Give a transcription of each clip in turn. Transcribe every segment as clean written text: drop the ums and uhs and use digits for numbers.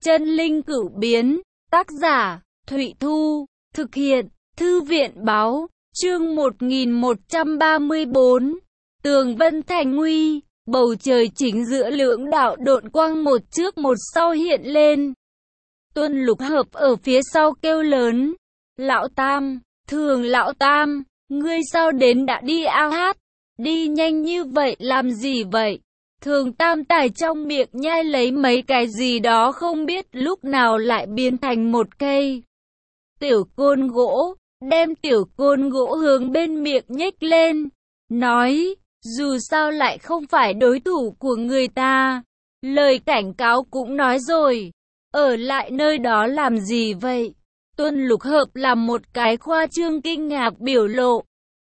Chân linh cửu biến, tác giả, Thụy Thu, thực hiện, Thư viện báo, chương 1134, tường vân thành nguy, bầu trời chính giữa lưỡng đạo độn quang một trước một sau hiện lên. Tuân Lục Hợp ở phía sau kêu lớn, Lão Tam, Thường Lão Tam, ngươi sao đến đã đi ao hát, đi nhanh như vậy làm gì vậy? Thường Tam Tài trong miệng nhai lấy mấy cái gì đó không biết lúc nào lại biến thành một cây tiểu côn gỗ, đem tiểu côn gỗ hướng bên miệng nhếch lên, nói, dù sao lại không phải đối thủ của người ta. Lời cảnh cáo cũng nói rồi, ở lại nơi đó làm gì vậy? Tuân Lục Hợp làm một cái khoa trương kinh ngạc biểu lộ,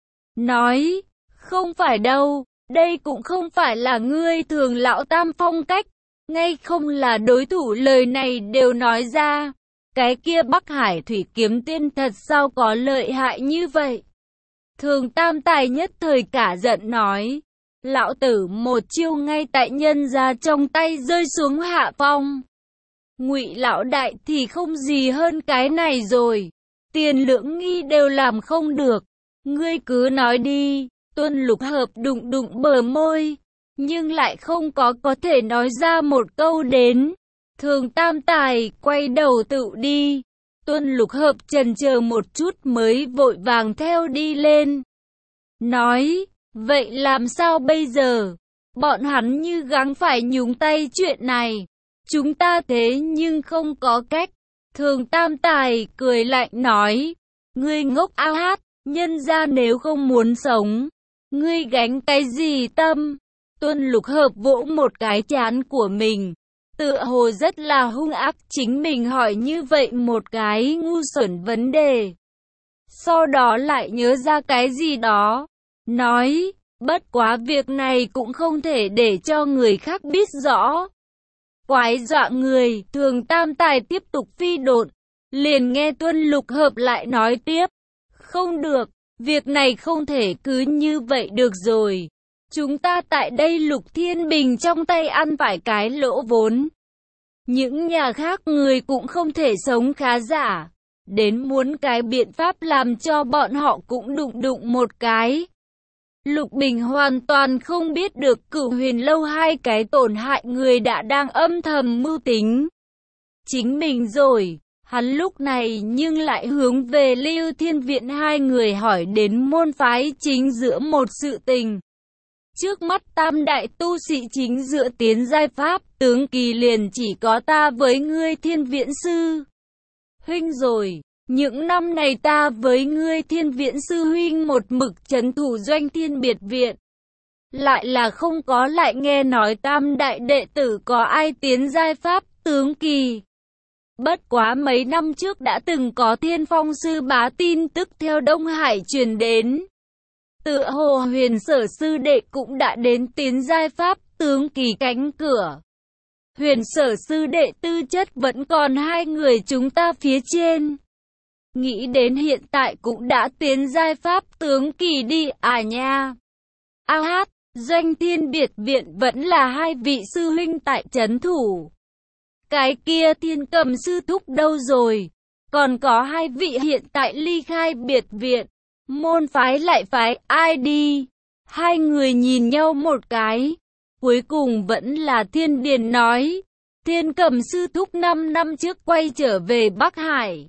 nói, không phải đâu. Đây cũng không phải là ngươi Thường Lão Tam phong cách, ngay không là đối thủ. Lời này đều nói ra, cái kia Bắc Hải Thủy Kiếm Tiên thật sao có lợi hại như vậy? Thường Tam Tài nhất thời cả giận nói, lão tử một chiêu ngay tại nhân ra trong tay rơi xuống hạ phong. Ngụy lão đại thì không gì hơn cái này rồi, Tiền Lưỡng Nghi đều làm không được, ngươi cứ nói đi. Tuân Lục Hợp đụng đụng bờ môi, nhưng lại không có thể nói ra một câu đến. Thường Tam Tài quay đầu tự đi. Tuân Lục Hợp chần chờ một chút mới vội vàng theo đi lên. Nói, vậy làm sao bây giờ? Bọn hắn như gắng phải nhúng tay chuyện này. Chúng ta thế nhưng không có cách. Thường Tam Tài cười lạnh nói, ngươi ngốc ao hát, nhân ra nếu không muốn sống, ngươi gánh cái gì tâm? Tuân Lục Hợp vỗ một cái trán của mình, tựa hồ rất là hung ác chính mình hỏi như vậy một cái ngu xuẩn vấn đề. Sau đó lại nhớ ra cái gì đó, nói, bất quá việc này cũng không thể để cho người khác biết rõ. Quái dọa người, Thường Tam Tài tiếp tục phi độn, liền nghe Tuân Lục Hợp lại nói tiếp, không được. Việc này không thể cứ như vậy được rồi. Chúng ta tại đây Lục Thiên Bình trong tay ăn phải cái lỗ vốn. Những nhà khác người cũng không thể sống khá giả. Đến muốn cái biện pháp làm cho bọn họ cũng đụng đụng một cái. Lục Bình hoàn toàn không biết được Cửu Huyền Lâu hai cái tổn hại người đã đang âm thầm mưu tính chính mình rồi. Hắn lúc này nhưng lại hướng về Lưu Thiên Viện hai người hỏi đến môn phái chính giữa một sự tình. Trước mắt tam đại tu sĩ chính giữa tiến giai pháp tướng kỳ liền chỉ có ta với ngươi Thiên Viện Sư huynh rồi. Những năm này ta với ngươi Thiên Viện Sư huynh một mực trấn thủ Doanh Thiên Biệt Viện. Lại là không có lại nghe nói tam đại đệ tử có ai tiến giai pháp tướng kỳ. Bất quá mấy năm trước đã từng có Thiên Phong Sư Bá tin tức theo Đông Hải truyền đến. Tựa hồ Huyền Sở Sư Đệ cũng đã đến tiến giai pháp tướng kỳ cánh cửa. Huyền Sở Sư Đệ tư chất vẫn còn hai người chúng ta phía trên. Nghĩ đến hiện tại cũng đã tiến giai pháp tướng kỳ đi à nha. A hát, Doanh Thiên Biệt Viện vẫn là hai vị sư huynh tại trấn thủ. Cái kia Thiên Cầm sư thúc đâu rồi? Còn có hai vị hiện tại ly khai biệt viện. Môn phái lại phái ai đi? Hai người nhìn nhau một cái. Cuối cùng vẫn là Thiên Điền nói. Thiên Cầm sư thúc 5 năm trước quay trở về Bắc Hải.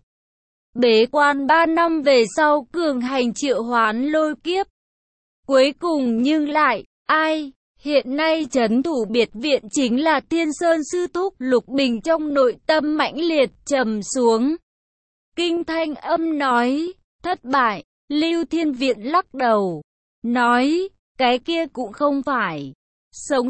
Bế quan 3 năm về sau cường hành triệu hoán lôi kiếp. Cuối cùng nhưng lại, ai? Hiện nay trấn thủ biệt viện chính là Thiên Sơn sư thúc. Lục Bình trong nội tâm mãnh liệt trầm xuống. Kinh thanh âm nói, thất bại. Lưu Thiên Viện lắc đầu, nói, cái kia cũng không phải. Sống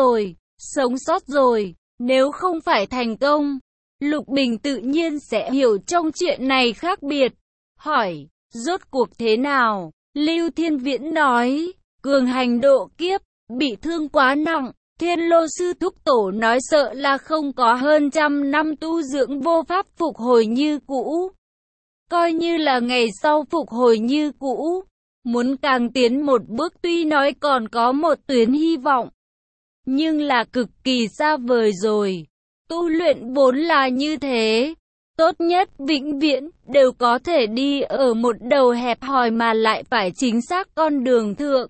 sót rồi, nếu không phải thành công. Lục Bình tự nhiên sẽ hiểu trong chuyện này khác biệt. Hỏi, rốt cuộc thế nào? Lưu Thiên Viễn nói, cường hành độ kiếp. Bị thương quá nặng, Thiên Lô sư thúc tổ nói sợ là không có hơn 100 năm tu dưỡng vô pháp phục hồi như cũ. Coi như là ngày sau phục hồi như cũ, muốn càng tiến một bước tuy nói còn có một tuyến hy vọng, nhưng là cực kỳ xa vời rồi. tu luyện vốn là như thế. Tốt nhất vĩnh viễn đều có thể đi ở một đầu hẹp hòi mà lại phải chính xác con đường thượng.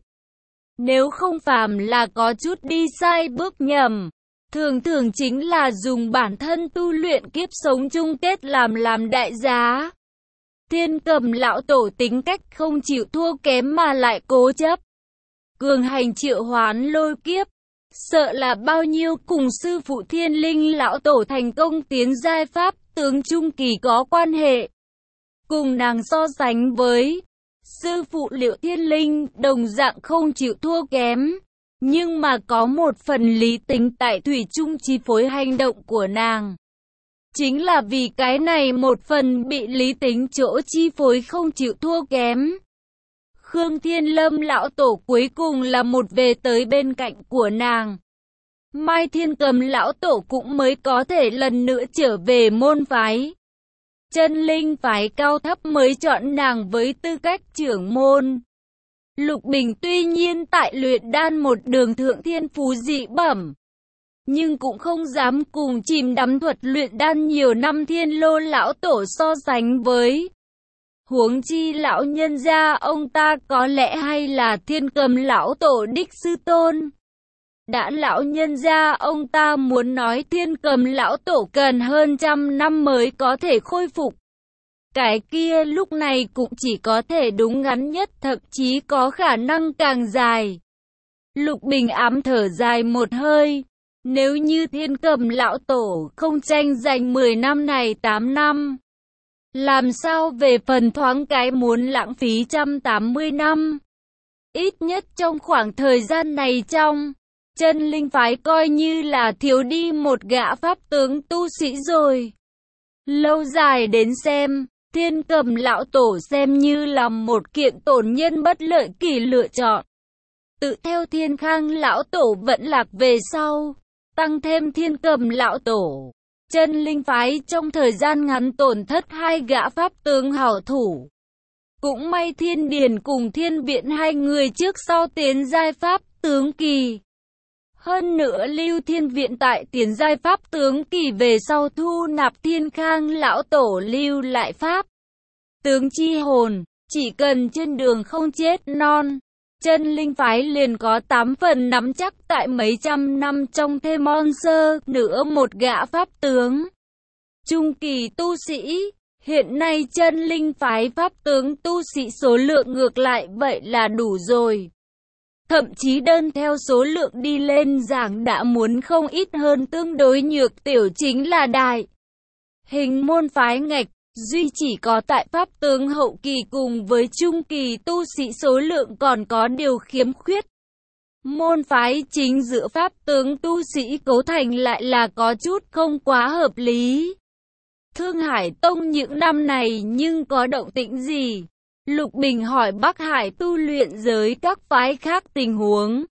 Nếu không phàm là có chút đi sai bước nhầm, thường thường chính là dùng bản thân tu luyện kiếp sống chung kết làm đại giá. Thiên Cầm lão tổ tính cách không chịu thua kém mà lại cố chấp. Cường hành triệu hoán lôi kiếp. Sợ là bao nhiêu cùng sư phụ Thiên Linh lão tổ thành công tiến giai pháp tướng trung kỳ có quan hệ. Cùng nàng so sánh với sư phụ Liệu Thiên Linh đồng dạng không chịu thua kém. Nhưng mà có một phần lý tính tại thủy chung chi phối hành động của nàng. Chính là vì cái này một phần bị lý tính chỗ chi phối không chịu thua kém. Khương Thiên Lâm lão tổ cuối cùng là một về tới bên cạnh của nàng. Mai Thiên Cầm lão tổ cũng mới có thể lần nữa trở về môn phái. Chân linh phái cao thấp mới chọn nàng với tư cách trưởng môn. Lục Bình tuy nhiên tại luyện đan một đường thượng thiên phú dị bẩm, nhưng cũng không dám cùng chìm đắm thuật luyện đan nhiều năm Thiên Lô lão tổ so sánh với. Huống chi lão nhân gia ông ta có lẽ hay là Thiên Cầm lão tổ đích sư tôn. Đã lão nhân gia ông ta muốn nói Thiên Cầm lão tổ cần hơn 100 năm mới có thể khôi phục. Cái kia lúc này cũng chỉ có thể đúng ngắn nhất, thậm chí có khả năng càng dài. Lục Bình ám thở dài một hơi. Nếu như Thiên Cầm lão tổ không tranh giành 10 năm này 8 năm. Làm sao về phần thoáng cái muốn lãng phí 180 năm. Ít nhất trong khoảng thời gian này trong chân linh phái coi như là thiếu đi một gã pháp tướng tu sĩ rồi. Lâu dài đến xem, Thiên Cầm lão tổ xem như là một kiện tổn nhân bất lợi kỳ lựa chọn. Tự theo Thiên Khang lão tổ vẫn lạc về sau, tăng thêm Thiên Cầm lão tổ, chân linh phái trong thời gian ngắn tổn thất 2 gã pháp tướng hảo thủ. Cũng may Thiên Điền cùng Thiên Viện 2 người trước sau tiến giai pháp tướng kỳ. Hơn nữa Lưu Thiên Viện tại tiến giai pháp tướng kỳ về sau thu nạp Thiên Khang lão tổ lưu lại pháp tướng chi hồn, chỉ cần trên đường không chết non, chân linh phái liền có 8 phần nắm chắc tại mấy trăm năm trong thêm monster nữa một gã pháp tướng trung kỳ tu sĩ. Hiện nay chân linh phái pháp tướng tu sĩ số lượng ngược lại vậy là đủ rồi. Thậm chí đơn theo số lượng đi lên giảng đã muốn không ít hơn, tương đối nhược tiểu chính là đại hình môn phái ngạch, duy chỉ có tại pháp tướng hậu kỳ cùng với trung kỳ tu sĩ số lượng còn có điều khiếm khuyết. Môn phái chính giữa pháp tướng tu sĩ cấu thành lại là có chút không quá hợp lý. Thương Hải Tông những năm này nhưng có động tĩnh gì? Lục Bình hỏi Bắc Hải tu luyện giới các phái khác tình huống.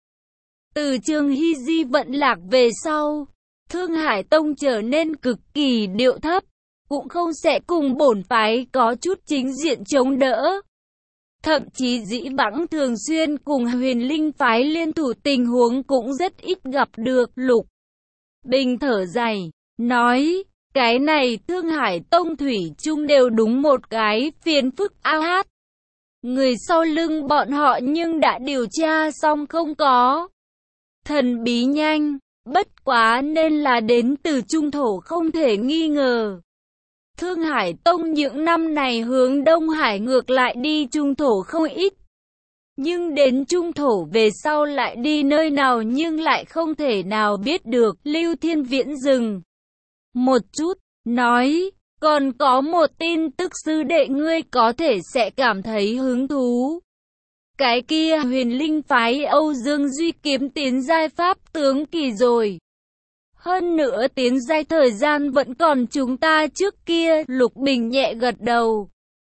Từ Trường Hy Di vận lạc về sau, Thương Hải Tông trở nên cực kỳ điệu thấp, cũng không sẽ cùng bổn phái có chút chính diện chống đỡ. Thậm chí dĩ vãng thường xuyên cùng Huyền Linh phái liên thủ tình huống cũng rất ít gặp được. Lục Bình thở dài, nói, cái này Thương Hải Tông thủy chung đều đúng một cái phiền phức hát. Người sau lưng bọn họ nhưng đã điều tra xong không có. Thần bí nhanh, bất quá nên là đến từ trung thổ không thể nghi ngờ. Thương Hải Tông những năm này hướng Đông Hải ngược lại đi trung thổ không ít. Nhưng đến trung thổ về sau lại đi nơi nào nhưng lại không thể nào biết được. Lưu Thiên Viễn dừng một chút, nói, còn có một tin tức sư đệ ngươi có thể sẽ cảm thấy hứng thú. Cái kia Huyền Linh phái Âu Dương Duy kiếm tiến giai pháp tướng kỳ rồi. Hơn nữa tiến giai thời gian vẫn còn chúng ta trước kia. Lục Bình nhẹ gật đầu,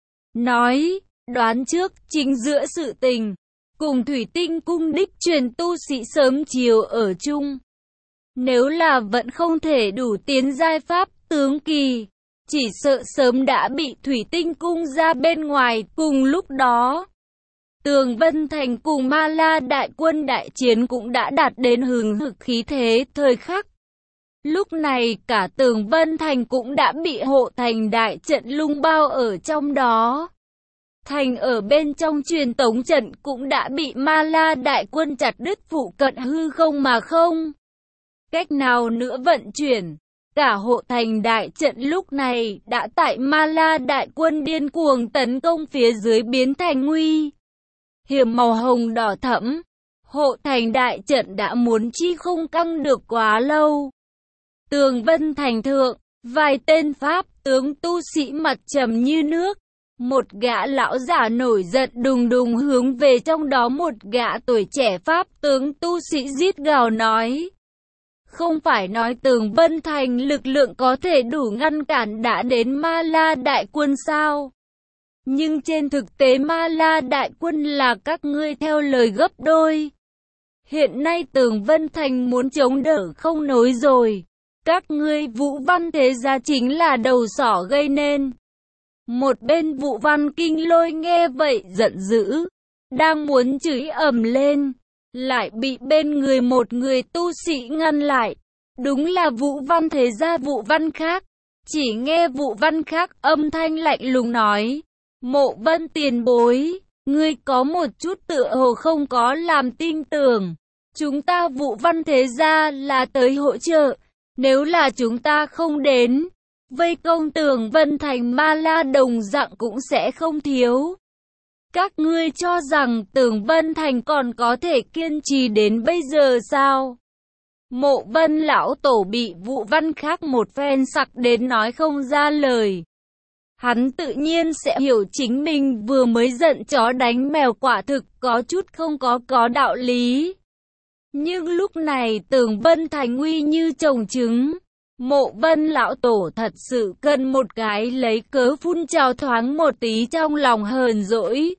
nói, đoán trước chính giữa sự tình, cùng Thủy Tinh cung đích truyền tu sĩ sớm chiều ở chung. Nếu là vẫn không thể đủ tiến giai pháp tướng kỳ, chỉ sợ sớm đã bị Thủy Tinh cung ra bên ngoài. Cùng lúc đó, Tường Vân Thành cùng Ma La đại quân đại chiến cũng đã đạt đến hừng hực khí thế thời khắc. Lúc này cả tường Vân Thành cũng đã bị hộ thành đại trận lung bao ở trong đó. Thành ở bên trong truyền tống trận cũng đã bị Ma La đại quân chặt đứt, phụ cận hư không mà không cách nào nữa vận chuyển. Cả hộ thành đại trận lúc này đã tại Ma La đại quân điên cuồng tấn công phía dưới biến thành nguy hiểm màu hồng đỏ thẫm. Hộ thành đại trận đã muốn chi không căng được quá lâu. Tường Vân Thành thượng, vài tên pháp tướng tu sĩ mặt trầm như nước. Một gã lão giả nổi giận đùng đùng hướng về trong đó một gã tuổi trẻ pháp tướng tu sĩ rít gào nói. Không phải nói Tường Vân Thành lực lượng có thể đủ ngăn cản đã đến Ma La đại quân sao? Nhưng trên thực tế Ma La đại quân là các ngươi theo lời gấp đôi. Hiện nay Tường Vân Thành muốn chống đỡ không nổi rồi. Các ngươi Vũ Văn Thế Gia chính là đầu sỏ gây nên. Một bên Vũ Văn Kinh Lôi nghe vậy giận dữ, đang muốn chửi ầm lên, lại bị bên người một người tu sĩ ngăn lại. Đúng là Vũ Văn Thế Gia Vũ Văn Khác. Chỉ nghe Vũ Văn Khác âm thanh lạnh lùng nói, Mộ Vân tiền bối, ngươi có một chút tựa hồ không có làm tin tưởng. Chúng ta Vũ Văn Thế Gia là tới hỗ trợ, nếu là chúng ta không đến, vây công Tường Vân Thành Ma La đồng dạng cũng sẽ không thiếu. Các ngươi cho rằng Tường Vân Thành còn có thể kiên trì đến bây giờ sao? Mộ Vân lão tổ bị Vũ Văn Khác một phen sặc đến nói không ra lời. Hắn tự nhiên sẽ hiểu chính mình vừa mới giận chó đánh mèo quả thực có chút không có đạo lý. Nhưng lúc này Tường Vân Thành nguy như trồng trứng. Mộ Vân lão tổ thật sự cần một cái lấy cớ phun trào thoáng một tí trong lòng hờn dỗi.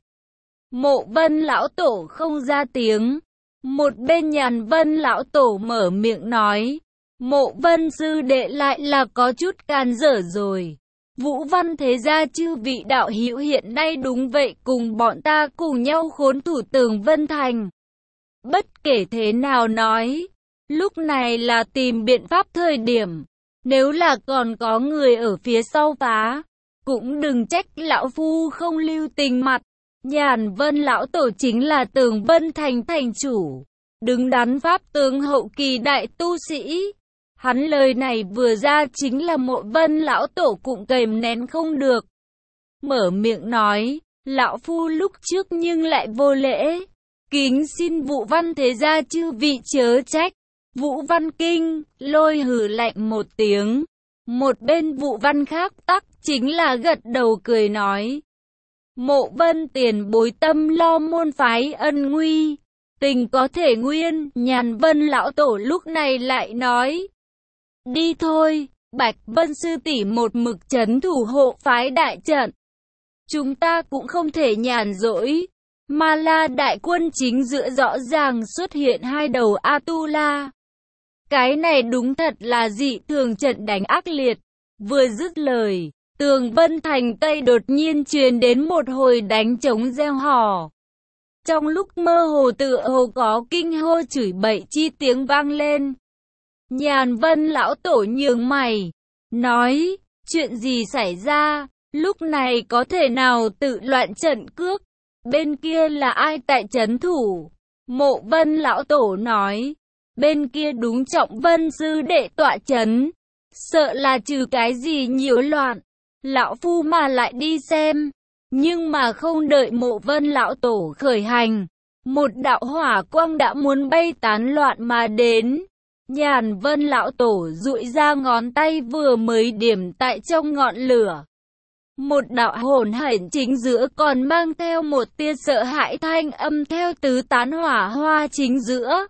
Mộ Vân lão tổ không ra tiếng. Một bên Nhàn Vân lão tổ mở miệng nói, Mộ Vân sư đệ lại là có chút can dở rồi. Vũ Văn Thế Gia chư vị đạo hữu hiện nay đúng vậy, cùng bọn ta cùng nhau khốn thủ Tường Vân Thành. Bất kể thế nào nói, lúc này là tìm biện pháp thời điểm. Nếu là còn có người ở phía sau phá, cũng đừng trách lão phu không lưu tình mặt. Nhàn Vân lão tổ chính là Tường Vân Thành thành chủ, đứng đắn pháp tướng hậu kỳ đại tu sĩ. Hắn lời này vừa ra chính là Mộ Vân lão tổ cũng kềm nén không được. Mở miệng nói, lão phu lúc trước nhưng lại vô lễ. Kính xin Vũ Văn Thế Gia chư vị chớ trách. Vũ Văn Kinh Lôi hừ lạnh một tiếng. Một bên Vũ Văn Khác tắc chính là gật đầu cười nói. Mộ Vân tiền bối tâm lo môn phái ân nguy, tình có thể nguyên. Nhàn Vân lão tổ lúc này lại nói. Đi thôi, Bạch Vân sư tỷ một mực trấn thủ hộ phái đại trận. Chúng ta cũng không thể nhàn rỗi. Ma La đại quân chính giữa rõ ràng xuất hiện hai đầu Atula. Cái này đúng thật là dị thường, trận đánh ác liệt. Vừa dứt lời, Tường Vân Thành Tây đột nhiên truyền đến một hồi đánh trống reo hò. Trong lúc mơ hồ tựa hồ có kinh hô chửi bậy chi tiếng vang lên. Nhàn Vân lão tổ nhướng mày, nói, chuyện gì xảy ra, lúc này có thể nào tự loạn trận cước, bên kia là ai tại trấn thủ? Mộ Vân lão tổ nói, bên kia đúng Trọng Vân sư đệ tọa trấn, sợ là trừ cái gì nhiễu loạn, lão phu mà lại đi xem. Nhưng mà không đợi Mộ Vân lão tổ khởi hành, một đạo hỏa quang đã muốn bay tán loạn mà đến. Nhàn Vân lão tổ duỗi ra ngón tay vừa mới điểm tại trong ngọn lửa. Một đạo hồn hển chính giữa còn mang theo một tia sợ hãi thanh âm theo tứ tán hỏa hoa chính giữa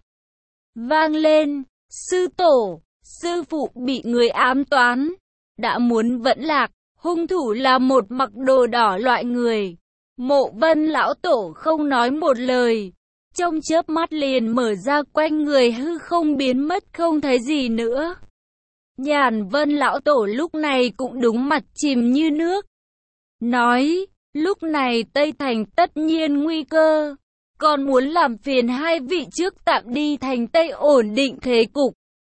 vang lên. Sư tổ, sư phụ bị người ám toán, đã muốn vẫn lạc, hung thủ là một mặc đồ đỏ loại người. Mộ Vân lão tổ không nói một lời, trong chớp mắt liền mở ra, quanh người hư không biến mất không thấy gì nữa. Nhàn Vân lão tổ lúc này cũng đúng mặt chìm như nước, nói, lúc này Tây Thành tất nhiên nguy cơ, còn muốn làm phiền hai vị trước tạm đi thành Tây ổn định thế cục.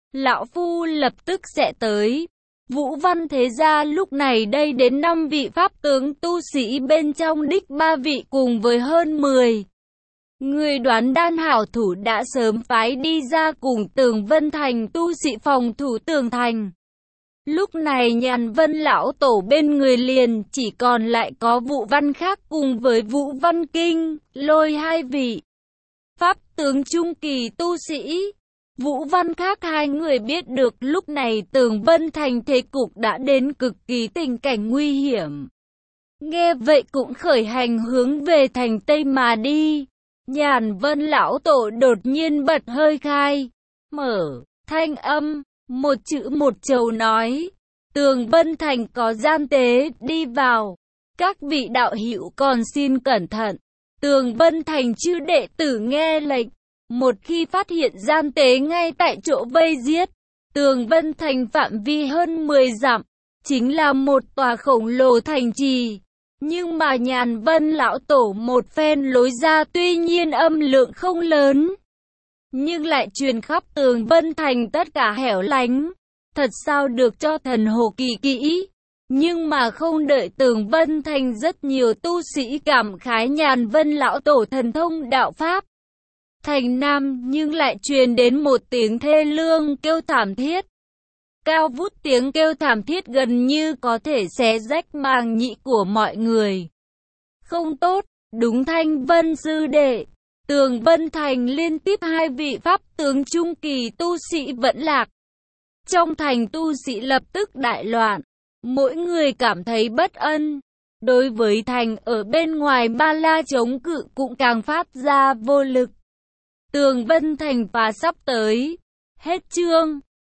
Lão Phu lập tức sẽ tới. Vũ Văn Thế Gia lúc này đây đến 5 vị pháp tướng tu sĩ bên trong đích 3 vị cùng với hơn 10 người đoán đan hảo thủ đã sớm phái đi ra cùng Tường Vân Thành tu sĩ phòng thủ tường thành. Lúc này Nhàn Vân lão tổ bên người liền chỉ còn lại có Vũ Văn Khác cùng với Vũ Văn Kinh, Lôi 2 vị pháp tướng trung kỳ tu sĩ. Vũ Văn Khác hai người biết được lúc này Tường Vân Thành thế cục đã đến cực kỳ tình cảnh nguy hiểm. Nghe vậy cũng khởi hành hướng về thành Tây mà đi. Nhàn Vân lão tổ đột nhiên bật hơi khai, mở thanh âm, một chữ một chầu nói, Tường Vân Thành có gian tế, đi vào. Các vị đạo hữu còn xin cẩn thận. Tường Vân Thành chư đệ tử nghe lệnh, một khi phát hiện gian tế ngay tại chỗ vây giết. Tường Vân Thành phạm vi hơn 10 dặm, chính là một tòa khổng lồ thành trì. Nhưng mà Nhàn Vân lão tổ một phen lối ra tuy nhiên âm lượng không lớn, nhưng lại truyền khắp Tường Vân Thành tất cả hẻo lánh. Thật sao được cho thần hồ kỳ kỹ. Nhưng mà không đợi Tường Vân Thành rất nhiều tu sĩ cảm khái Nhàn Vân lão tổ thần thông đạo pháp. Thành Nam nhưng lại truyền đến một tiếng thê lương kêu thảm thiết. Cao vút tiếng kêu thảm thiết gần như có thể xé rách màng nhĩ của mọi người. Không tốt, đúng Thanh Vân sư đệ. Tường Vân Thành liên tiếp 2 vị pháp tướng trung kỳ tu sĩ vẫn lạc. Trong thành tu sĩ lập tức đại loạn. Mỗi người cảm thấy bất an. Đối với thành ở bên ngoài Ba La chống cự cũng càng phát ra vô lực. Tường Vân Thành phá sắp tới. Hết chương.